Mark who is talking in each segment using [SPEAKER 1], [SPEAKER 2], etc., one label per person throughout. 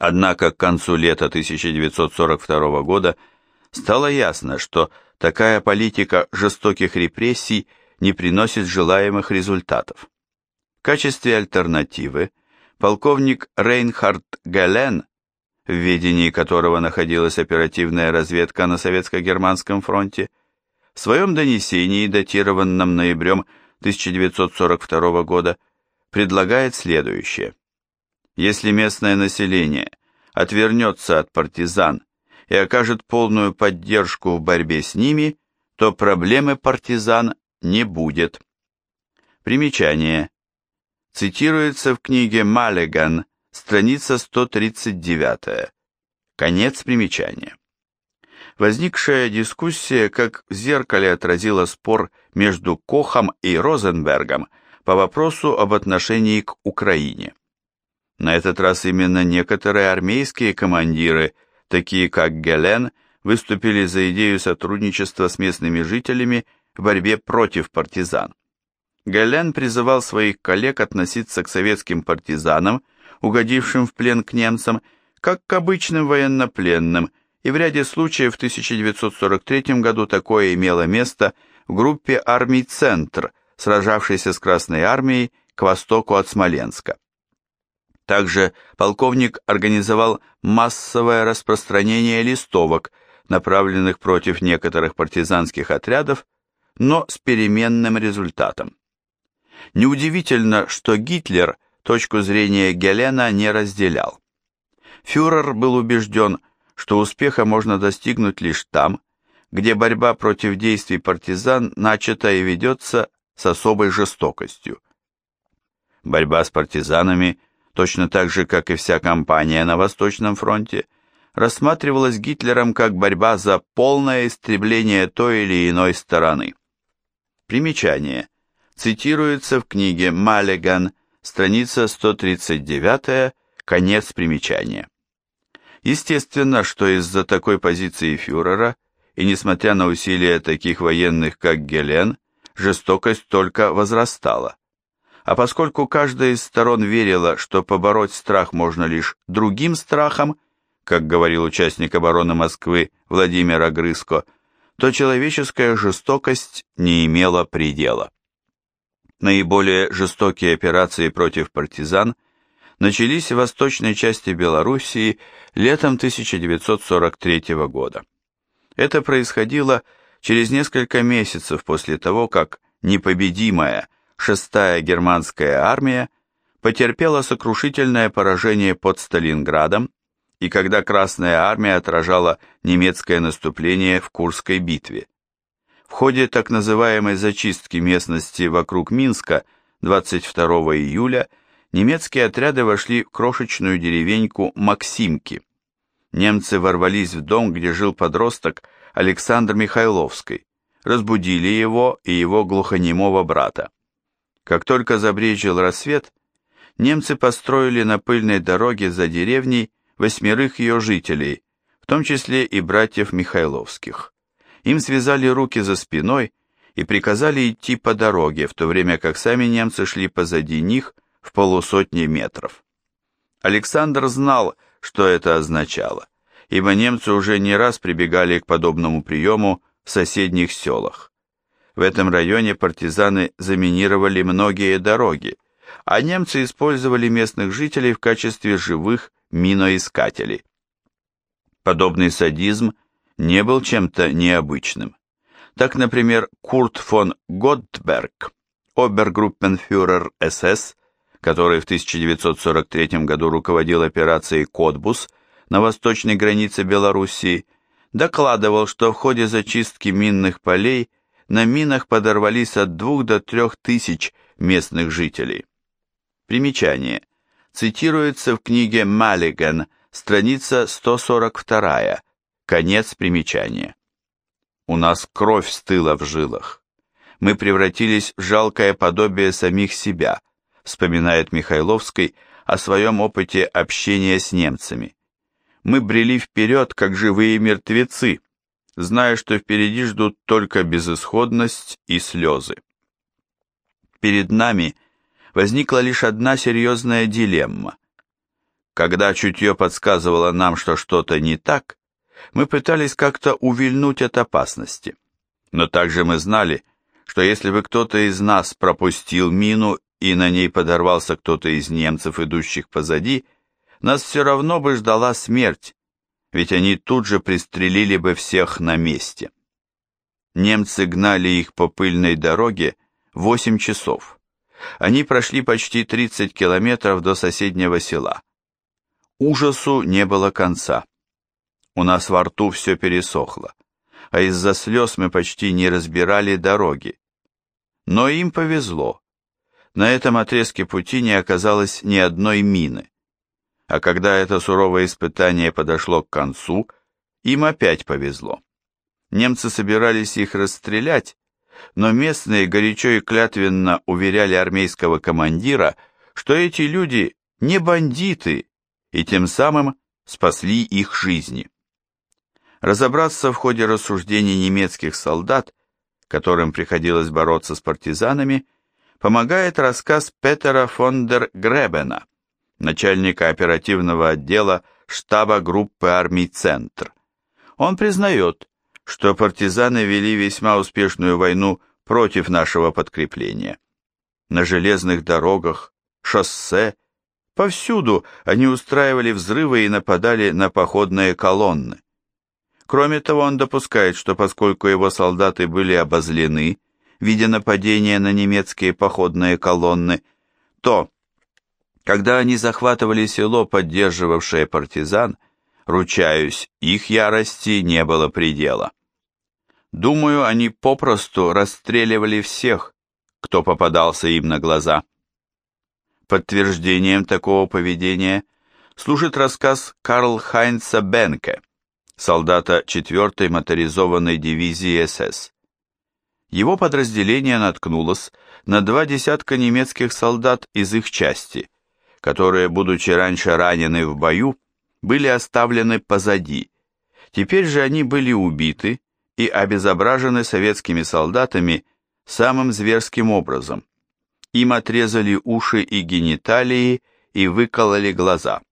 [SPEAKER 1] Однако к концу лета 1942 года стало ясно, что такая политика жестоких репрессий не приносит желаемых результатов. В качестве альтернативы полковник Рейнхард Гелен, в ведении которого находилась оперативная разведка на Советско-Германском фронте, в своем донесении, датированном ноябрем 1942 года, предлагает следующее. Если местное население отвернется от партизан и окажет полную поддержку в борьбе с ними, то проблемы партизан не будет. Примечание. Цитируется в книге Маллиган, страница 139. Конец примечания. Возникшая дискуссия как в зеркале отразила спор между Кохом и Розенбергом по вопросу об отношении к Украине. На этот раз именно некоторые армейские командиры, такие как Гелен, выступили за идею сотрудничества с местными жителями в борьбе против партизан. Гелен призывал своих коллег относиться к советским партизанам, угодившим в плен к немцам, как к обычным военнопленным, и в ряде случаев в 1943 году такое имело место в группе армий «Центр», сражавшейся с Красной армией к востоку от Смоленска. Также полковник организовал массовое распространение листовок, направленных против некоторых партизанских отрядов, но с переменным результатом. Неудивительно, что Гитлер точку зрения Гелена не разделял. Фюрер был убежден, что успеха можно достигнуть лишь там, где борьба против действий партизан начата и ведется с особой жестокостью. Борьба с партизанами, точно так же, как и вся кампания на Восточном фронте, рассматривалась Гитлером как борьба за полное истребление той или иной стороны. Примечание. Цитируется в книге Маллиган, страница 139, конец примечания. Естественно, что из-за такой позиции фюрера, и несмотря на усилия таких военных, как Гелен, жестокость только возрастала. А поскольку каждая из сторон верила, что побороть страх можно лишь другим страхом, как говорил участник обороны Москвы Владимир Огрызко, то человеческая жестокость не имела предела. Наиболее жестокие операции против партизан начались в восточной части Белоруссии летом 1943 года. Это происходило через несколько месяцев после того, как непобедимая 6-я германская армия потерпела сокрушительное поражение под Сталинградом и когда Красная армия отражала немецкое наступление в Курской битве. В ходе так называемой зачистки местности вокруг Минска 22 июля немецкие отряды вошли в крошечную деревеньку Максимки. Немцы ворвались в дом, где жил подросток Александр Михайловский, разбудили его и его глухонемого брата. Как только забрезжил рассвет, немцы построили на пыльной дороге за деревней 8 ее жителей, в том числе и братьев Михайловских. Им связали руки за спиной и приказали идти по дороге, в то время как сами немцы шли позади них в полусотни метров. Александр знал, что это означало, ибо немцы уже не раз прибегали к подобному приему в соседних селах. В этом районе партизаны заминировали многие дороги, а немцы использовали местных жителей в качестве живых миноискателей. Подобный садизм не был чем-то необычным. Так, например, Курт фон Готберг, обергруппенфюрер СС, который в 1943 году руководил операцией «Котбус» на восточной границе Белоруссии, докладывал, что в ходе зачистки минных полей на минах подорвались от 2 до 3 тысяч местных жителей. Примечание. Цитируется в книге Маллиган, страница 142, конец примечания. У нас кровь стыла в жилах. Мы превратились в жалкое подобие самих себя, вспоминает Михайловский о своем опыте общения с немцами. Мы брели вперед, как живые мертвецы, зная, что впереди ждут только безысходность и слезы. Перед нами возникла лишь одна серьезная дилемма. Когда чутье подсказывало нам, что что-то не так, мы пытались как-то увильнуть от опасности. Но также мы знали, что если бы кто-то из нас пропустил мину и на ней подорвался кто-то из немцев, идущих позади, нас все равно бы ждала смерть, ведь они тут же пристрелили бы всех на месте. Немцы гнали их по пыльной дороге 8 часов. Они прошли почти 30 километров до соседнего села. Ужасу не было конца. У нас во рту все пересохло, а из-за слез мы почти не разбирали дороги. Но им повезло. На этом отрезке пути не оказалось ни одной мины. А когда это суровое испытание подошло к концу, им опять повезло. Немцы собирались их расстрелять, но местные горячо и клятвенно уверяли армейского командира, что эти люди не бандиты, и тем самым спасли их жизни. Разобраться в ходе рассуждений немецких солдат, которым приходилось бороться с партизанами, помогает рассказ Петера фон дер Гребена, начальника оперативного отдела штаба группы армий «Центр». Он признает, что партизаны вели весьма успешную войну против нашего подкрепления. На железных дорогах, шоссе, повсюду они устраивали взрывы и нападали на походные колонны. Кроме того, он допускает, что поскольку его солдаты были обозлены, видя нападения на немецкие походные колонны, то, когда они захватывали село, поддерживавшее партизан, ручаюсь, их ярости не было предела. Думаю, они попросту расстреливали всех, кто попадался им на глаза. Подтверждением такого поведения служит рассказ Карл-Хайнца Бенке, солдата 4-й моторизованной дивизии СС. Его подразделение наткнулось на 2 десятка немецких солдат из их части, которые, будучи раньше ранены в бою, были оставлены позади. Теперь же они были убиты и обезображены советскими солдатами самым зверским образом. Им отрезали уши и гениталии и выкололи глаза.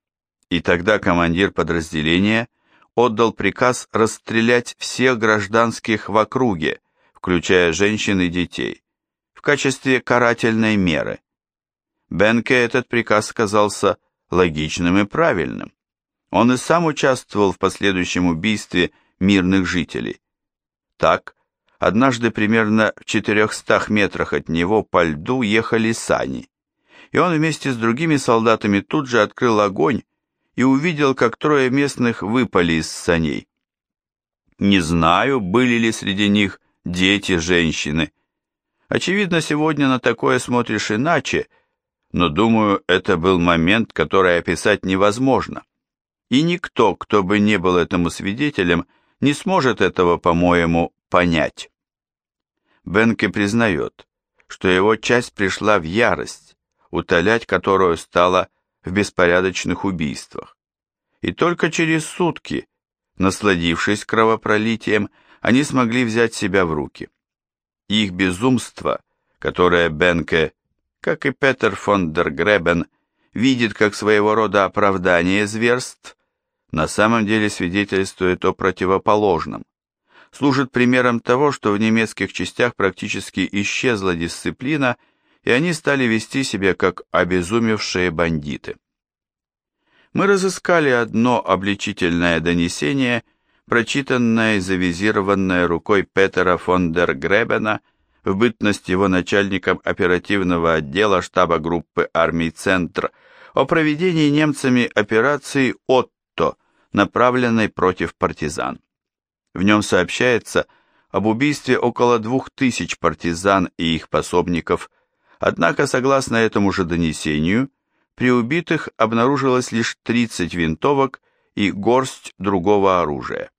[SPEAKER 1] И тогда командир подразделения отдал приказ расстрелять всех гражданских в округе, включая женщин и детей, в качестве карательной меры. Бенке этот приказ казался логичным и правильным. Он и сам участвовал в последующем убийстве мирных жителей. Так, однажды примерно в 400 метрах от него по льду ехали сани, и он вместе с другими солдатами тут же открыл огонь и увидел, как 3 местных выпали из саней. Не знаю, были ли среди них дети, женщины. Очевидно, сегодня на такое смотришь иначе, но, думаю, это был момент, который описать невозможно. И никто, кто бы не был этому свидетелем, не сможет этого, по-моему, понять. Бенке признает, что его часть пришла в ярость, утолять которую стала в беспорядочных убийствах. И только через сутки, насладившись кровопролитием, они смогли взять себя в руки. Их безумство, которое Бенке, как и Петер фон дер Гребен, видит как своего рода оправдание зверств, на самом деле свидетельствует о противоположном. Служит примером того, что в немецких частях практически исчезла дисциплина, и они стали вести себя как обезумевшие бандиты. Мы разыскали одно обличительное донесение, прочитанное и завизированное рукой Петера фон дер Гребена в бытность его начальником оперативного отдела штаба группы армий «Центр» о проведении немцами операции «Отто», направленной против партизан. В нем сообщается об убийстве около 2000 партизан и их пособников, однако, согласно этому же донесению, при убитых обнаружилось лишь 30 винтовок и горсть другого оружия.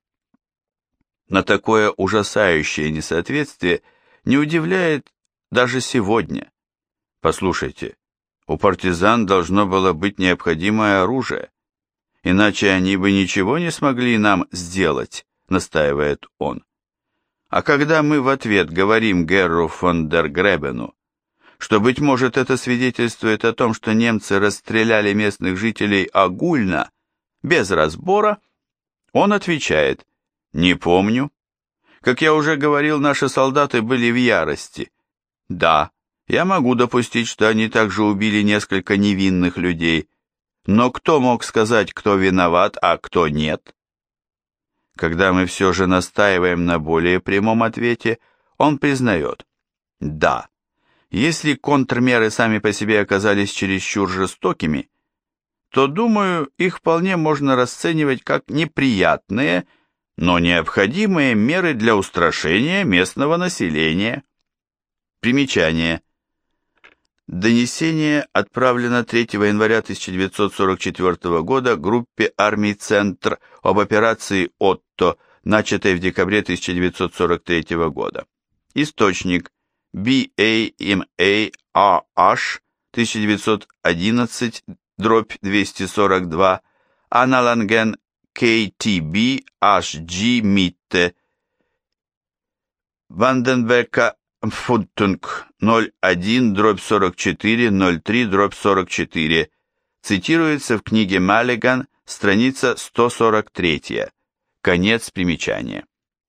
[SPEAKER 1] На такое ужасающее несоответствие не удивляет даже сегодня. Послушайте, у партизан должно было быть необходимое оружие, иначе они бы ничего не смогли нам сделать, настаивает он. А когда мы в ответ говорим Герру фон дер Гребену, что, быть может, это свидетельствует о том, что немцы расстреляли местных жителей огульно, без разбора, он отвечает: «Не помню. Как я уже говорил, наши солдаты были в ярости. Да, я могу допустить, что они также убили несколько невинных людей, но кто мог сказать, кто виноват, а кто нет?» Когда мы все же настаиваем на более прямом ответе, он признает: «Да, если контрмеры сами по себе оказались чересчур жестокими, то, думаю, их вполне можно расценивать как неприятные, но необходимые меры для устрашения местного населения». Примечание. Донесение отправлено 3 января 1944 года группе армий «Центр» об операции «Отто», начатой в декабре 1943 года. Источник: BAMARH 1911-242, Аналанген KTB HG Mitte, Ванденбека Футтунг 01/44-03/44, цитируется в книге Маллиган, страница 143, конец примечания.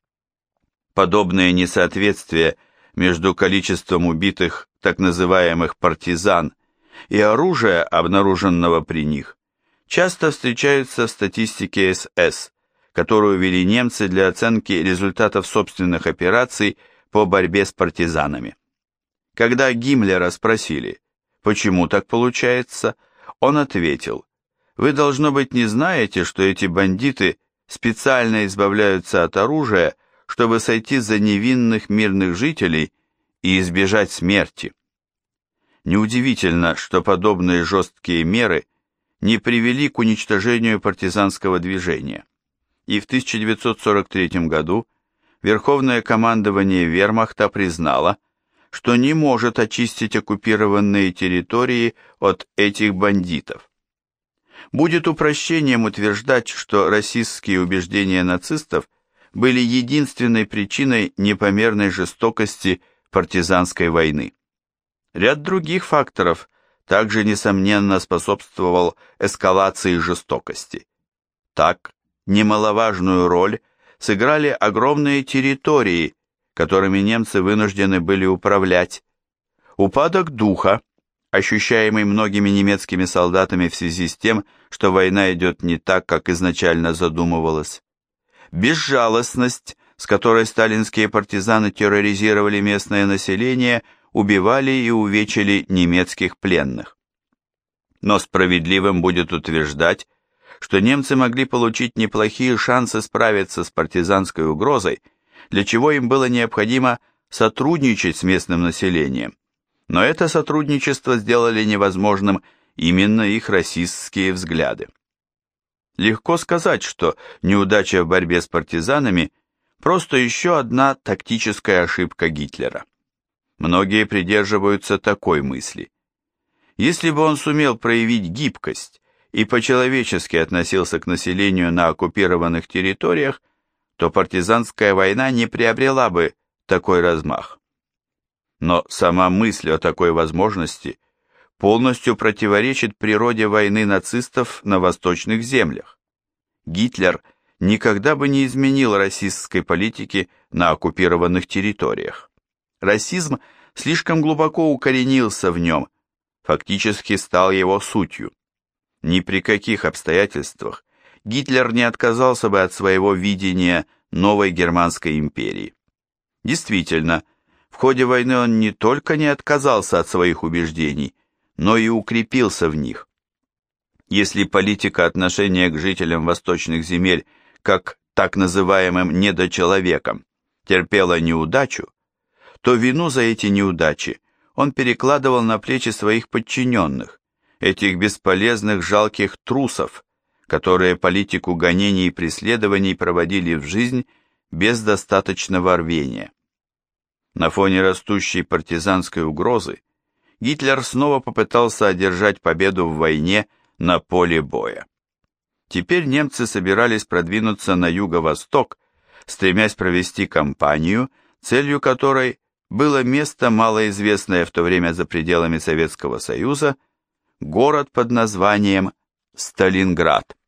[SPEAKER 1] Подобные несоответствия между количеством убитых так называемых партизан и оружия, обнаруженного при них, часто встречаются в статистике СС, которую вели немцы для оценки результатов собственных операций по борьбе с партизанами. Когда Гиммлера спросили, почему так получается, он ответил: «Вы, должно быть, не знаете, что эти бандиты специально избавляются от оружия, чтобы сойти за невинных мирных жителей и избежать смерти». Неудивительно, что подобные жесткие меры не привели к уничтожению партизанского движения. И в 1943 году Верховное командование Вермахта признало, что не может очистить оккупированные территории от этих бандитов. Будет упрощением утверждать, что расистские убеждения нацистов были единственной причиной непомерной жестокости партизанской войны. Ряд других факторов также, несомненно, способствовал эскалации жестокости. Так, немаловажную роль сыграли огромные территории, которыми немцы вынуждены были управлять, упадок духа, ощущаемый многими немецкими солдатами в связи с тем, что война идет не так, как изначально задумывалось, безжалостность, с которой сталинские партизаны терроризировали местное население, убивали и увечили немецких пленных. Но справедливым будет утверждать, что немцы могли получить неплохие шансы справиться с партизанской угрозой, для чего им было необходимо сотрудничать с местным населением. Но это сотрудничество сделали невозможным именно их расистские взгляды. Легко сказать, что неудача в борьбе с партизанами просто еще одна тактическая ошибка Гитлера. Многие придерживаются такой мысли. Если бы он сумел проявить гибкость и по-человечески относился к населению на оккупированных территориях, то партизанская война не приобрела бы такой размах. Но сама мысль о такой возможности полностью противоречит природе войны нацистов на восточных землях. Гитлер никогда бы не изменил расистской политики на оккупированных территориях. Расизм слишком глубоко укоренился в нем, фактически стал его сутью. Ни при каких обстоятельствах Гитлер не отказался бы от своего видения новой германской империи. Действительно, в ходе войны он не только не отказался от своих убеждений, но и укрепился в них. Если политика отношения к жителям восточных земель, как так называемым недочеловекам, терпела неудачу, то вину за эти неудачи он перекладывал на плечи своих подчиненных, этих бесполезных жалких трусов, которые политику гонений и преследований проводили в жизнь без достаточного рвения. На фоне растущей партизанской угрозы Гитлер снова попытался одержать победу в войне на поле боя. Теперь немцы собирались продвинуться на юго-восток, стремясь провести кампанию, целью которой было место, малоизвестное в то время за пределами Советского Союза, город под названием Сталинград.